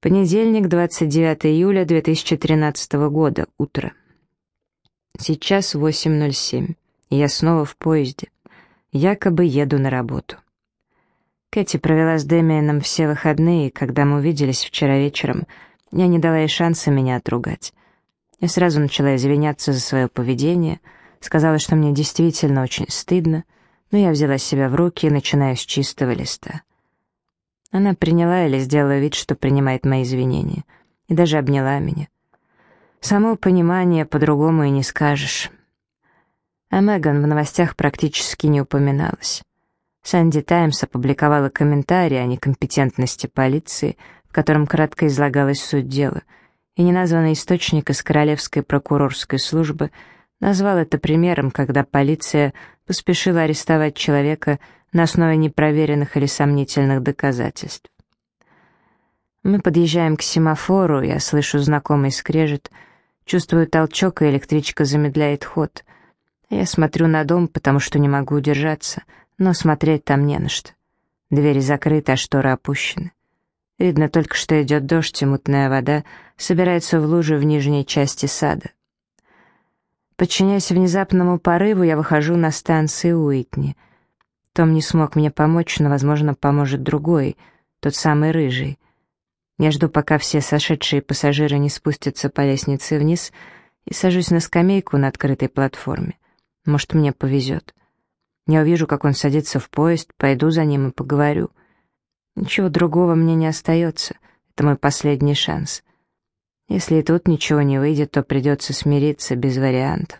Понедельник, 29 июля 2013 года, утро. Сейчас 8:07, и я снова в поезде. Якобы еду на работу. Кэти провела с Дэмианом все выходные, и когда мы увиделись вчера вечером, я не дала ей шанса меня отругать. Я сразу начала извиняться за свое поведение, сказала, что мне действительно очень стыдно, но я взяла себя в руки и начинаю с чистого листа. Она приняла или сделала вид, что принимает мои извинения, и даже обняла меня. Само понимание по-другому и не скажешь. А Меган в новостях практически не упоминалась. Санди Таймс опубликовала комментарий о некомпетентности полиции, в котором кратко излагалась суть дела, и неназванный источник из Королевской прокурорской службы назвал это примером, когда полиция поспешила арестовать человека на основе непроверенных или сомнительных доказательств. Мы подъезжаем к семафору, я слышу знакомый скрежет, чувствую толчок, и электричка замедляет ход. Я смотрю на дом, потому что не могу удержаться, но смотреть там не на что. Двери закрыты, а шторы опущены. Видно только, что идет дождь, и мутная вода собирается в лужи в нижней части сада. Подчиняясь внезапному порыву, я выхожу на станции Уитни. Том не смог мне помочь, но, возможно, поможет другой, тот самый рыжий. Я жду, пока все сошедшие пассажиры не спустятся по лестнице вниз, и сажусь на скамейку на открытой платформе. Может, мне повезет. Я увижу, как он садится в поезд, пойду за ним и поговорю. Ничего другого мне не остается. Это мой последний шанс. Если и тут ничего не выйдет, то придется смириться без вариантов.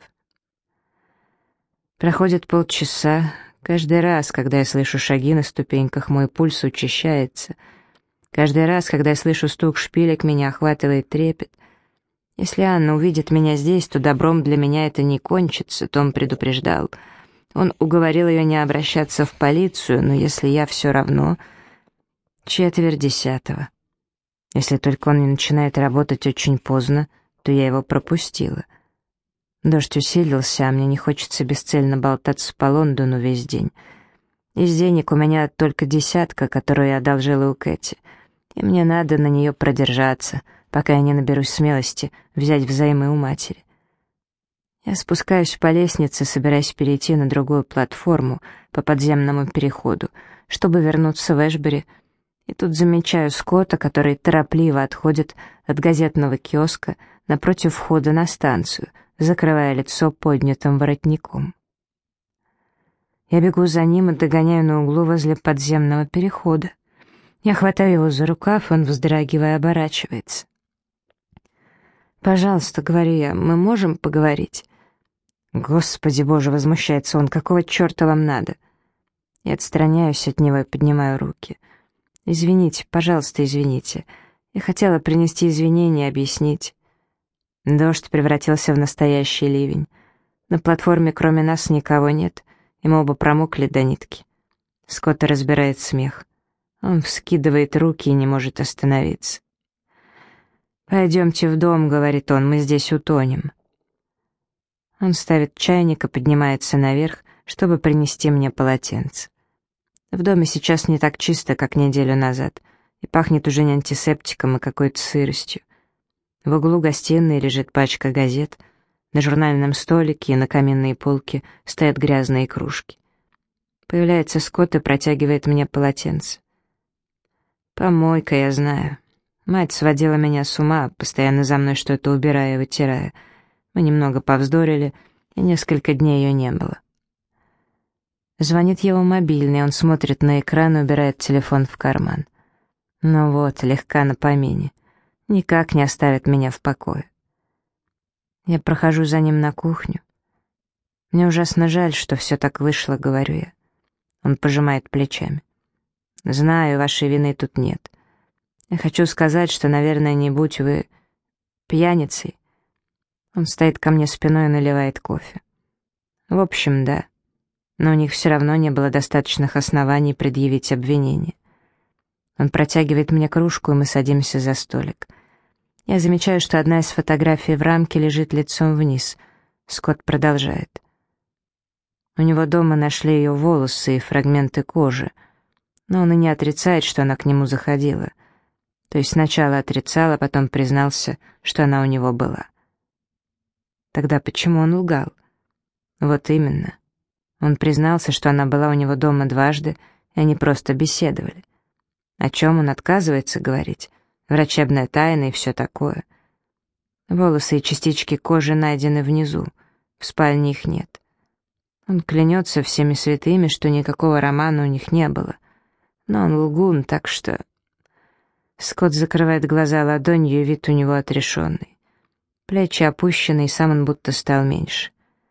Проходит полчаса. Каждый раз, когда я слышу шаги на ступеньках, мой пульс учащается. Каждый раз, когда я слышу стук шпилек, меня охватывает трепет. Если Анна увидит меня здесь, то добром для меня это не кончится, Том предупреждал. Он уговорил ее не обращаться в полицию, но если я все равно... 9:45. Если только он не начинает работать очень поздно, то я его пропустила. Дождь усилился, а мне не хочется бесцельно болтаться по Лондону весь день. Из денег у меня только 10, которую я одолжила у Кэти, и мне надо на нее продержаться, пока я не наберусь смелости взять взаймы у матери. Я спускаюсь по лестнице, собираясь перейти на другую платформу по подземному переходу, чтобы вернуться в Эшбери, и тут замечаю Скотта, который торопливо отходит от газетного киоска напротив входа на станцию, закрывая лицо поднятым воротником. Я бегу за ним и догоняю на углу возле подземного перехода. Я хватаю его за рукав, он, вздрагивая, оборачивается. «Пожалуйста», — говорю я, — «мы можем поговорить?» «Господи Боже», — возмущается он, — «какого черта вам надо?» Я отстраняюсь от него и поднимаю руки. «Извините, пожалуйста, извините. Я хотела принести извинения и объяснить». Дождь превратился в настоящий ливень. На платформе кроме нас никого нет, и мы оба промокли до нитки. Скотт разбирает смех. Он вскидывает руки и не может остановиться. «Пойдемте в дом», — говорит он, — «мы здесь утонем». Он ставит чайник и поднимается наверх, чтобы принести мне полотенце. В доме сейчас не так чисто, как неделю назад, и пахнет уже не антисептиком, а какой-то сыростью. В углу гостиной лежит пачка газет, на журнальном столике и на каминной полке стоят грязные кружки. Появляется Скотт и протягивает мне полотенце. Помойка, я знаю. Мать сводила меня с ума, постоянно за мной что-то убирая и вытирая. Мы немного повздорили, и несколько дней ее не было. Звонит его мобильный, он смотрит на экран и убирает телефон в карман. Ну вот, легка на помине. Никак не оставит меня в покое. Я прохожу за ним на кухню. Мне ужасно жаль, что все так вышло, говорю я. Он пожимает плечами. Знаю, вашей вины тут нет. Я хочу сказать, что, наверное, не будь вы пьяницей. Он стоит ко мне спиной и наливает кофе. В общем, да. Но у них все равно не было достаточных оснований предъявить обвинение. Он протягивает мне кружку, и мы садимся за столик. Я замечаю, что одна из фотографий в рамке лежит лицом вниз. Скотт продолжает. У него дома нашли ее волосы и фрагменты кожи, но он и не отрицает, что она к нему заходила. То есть сначала отрицал, а потом признался, что она у него была. Тогда почему он лгал? Вот именно. Он признался, что она была у него дома дважды, и они просто беседовали. О чем он отказывается говорить? Врачебная тайна и все такое. Волосы и частички кожи найдены внизу, в спальне их нет. Он клянется всеми святыми, что никакого романа у них не было. Но он лгун, так что... Скотт закрывает глаза ладонью, и вид у него отрешенный. Плечи опущены, и сам он будто стал меньше.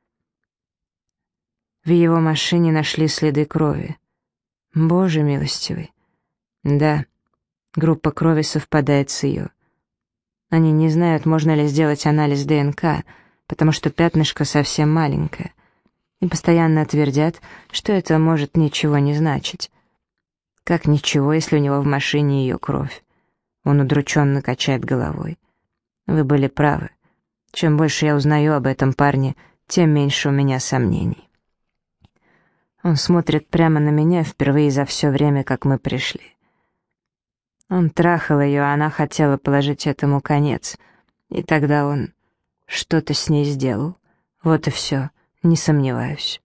В его машине нашли следы крови. Боже милостивый. Да, группа крови совпадает с ее. Они не знают, можно ли сделать анализ ДНК, потому что пятнышко совсем маленькое, и постоянно твердят, что это может ничего не значить. Как ничего, если у него в машине ее кровь? Он удрученно качает головой. Вы были правы. Чем больше я узнаю об этом парне, тем меньше у меня сомнений. Он смотрит прямо на меня впервые за все время, как мы пришли. Он трахал ее, а она хотела положить этому конец. И тогда он что-то с ней сделал. Вот и все, не сомневаюсь.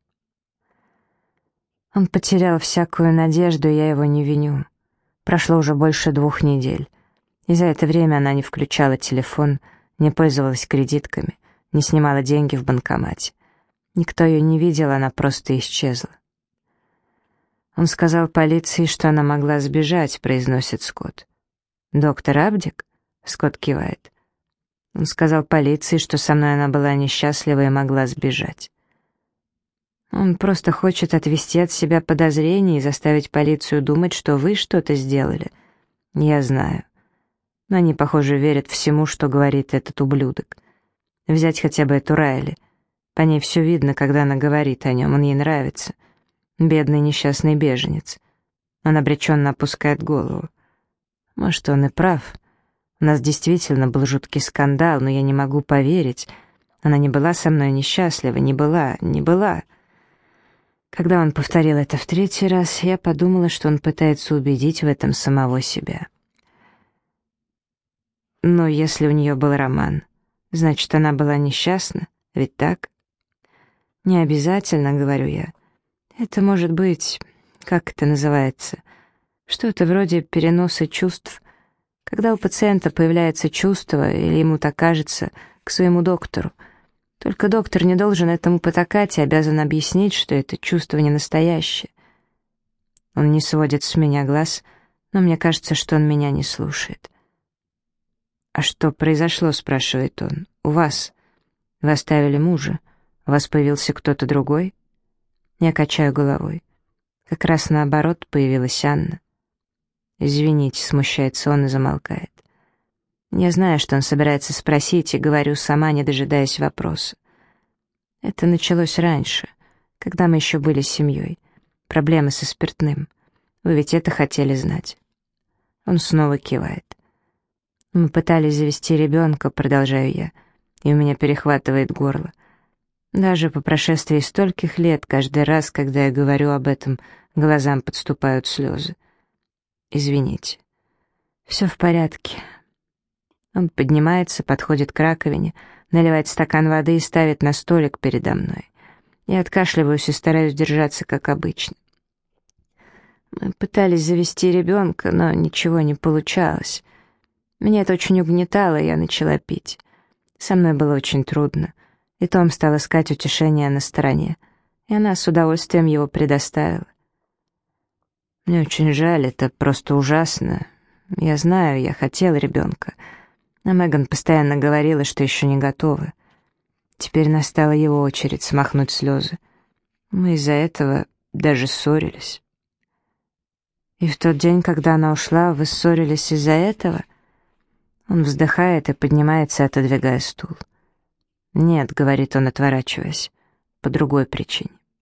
Он потерял всякую надежду, и я его не виню. Прошло уже больше 2 недель. И за это время она не включала телефон, не пользовалась кредитками, не снимала деньги в банкомате. Никто ее не видел, она просто исчезла. Он сказал полиции, что она могла сбежать, произносит Скотт. «Доктор Абдик?» — Скотт кивает. Он сказал полиции, что со мной она была несчастлива и могла сбежать. Он просто хочет отвести от себя подозрения и заставить полицию думать, что вы что-то сделали. Я знаю. Но они, похоже, верят всему, что говорит этот ублюдок. Взять хотя бы эту Райли. По ней все видно, когда она говорит о нем, он ей нравится. Бедный несчастный беженец. Он обреченно опускает голову. Может, он и прав. У нас действительно был жуткий скандал, но я не могу поверить. Она не была со мной несчастлива, не была. Когда он повторил это в 3-й раз, я подумала, что он пытается убедить в этом самого себя. Но если у нее был роман, значит, она была несчастна, ведь так? Не обязательно, говорю я. Это может быть, как это называется, что-то вроде переноса чувств, когда у пациента появляется чувство, или ему так кажется, к своему доктору. Только доктор не должен этому потакать и обязан объяснить, что это чувство не настоящее. Он не сводит с меня глаз, но мне кажется, что он меня не слушает. «А что произошло?» — спрашивает он. «У вас? Вы оставили мужа? У вас появился кто-то другой?» Я качаю головой. Как раз наоборот, появилась Анна. «Извините», — смущается он и замолкает. Я знаю, что он собирается спросить, и говорю сама, не дожидаясь вопроса. Это началось раньше, когда мы еще были семьей. Проблемы со спиртным. Вы ведь это хотели знать. Он снова кивает. Мы пытались завести ребенка, продолжаю я, и у меня перехватывает горло. Даже по прошествии стольких лет, каждый раз, когда я говорю об этом, глазам подступают слезы. Извините. Все в порядке. Он поднимается, подходит к раковине, наливает стакан воды и ставит на столик передо мной. Я откашливаюсь и стараюсь держаться, как обычно. Мы пытались завести ребенка, но ничего не получалось. Меня это очень угнетало, и я начала пить. Со мной было очень трудно. И Том стал искать утешения на стороне, и она с удовольствием его предоставила. Мне очень жаль, это просто ужасно. Я знаю, я хотела ребенка, а Меган постоянно говорила, что еще не готова. Теперь настала его очередь смахнуть слезы. Мы из-за этого даже ссорились. И в тот день, когда она ушла, вы ссорились из-за этого? Он вздыхает и поднимается, отодвигая стул. «Нет», — говорит он, отворачиваясь, — «по другой причине».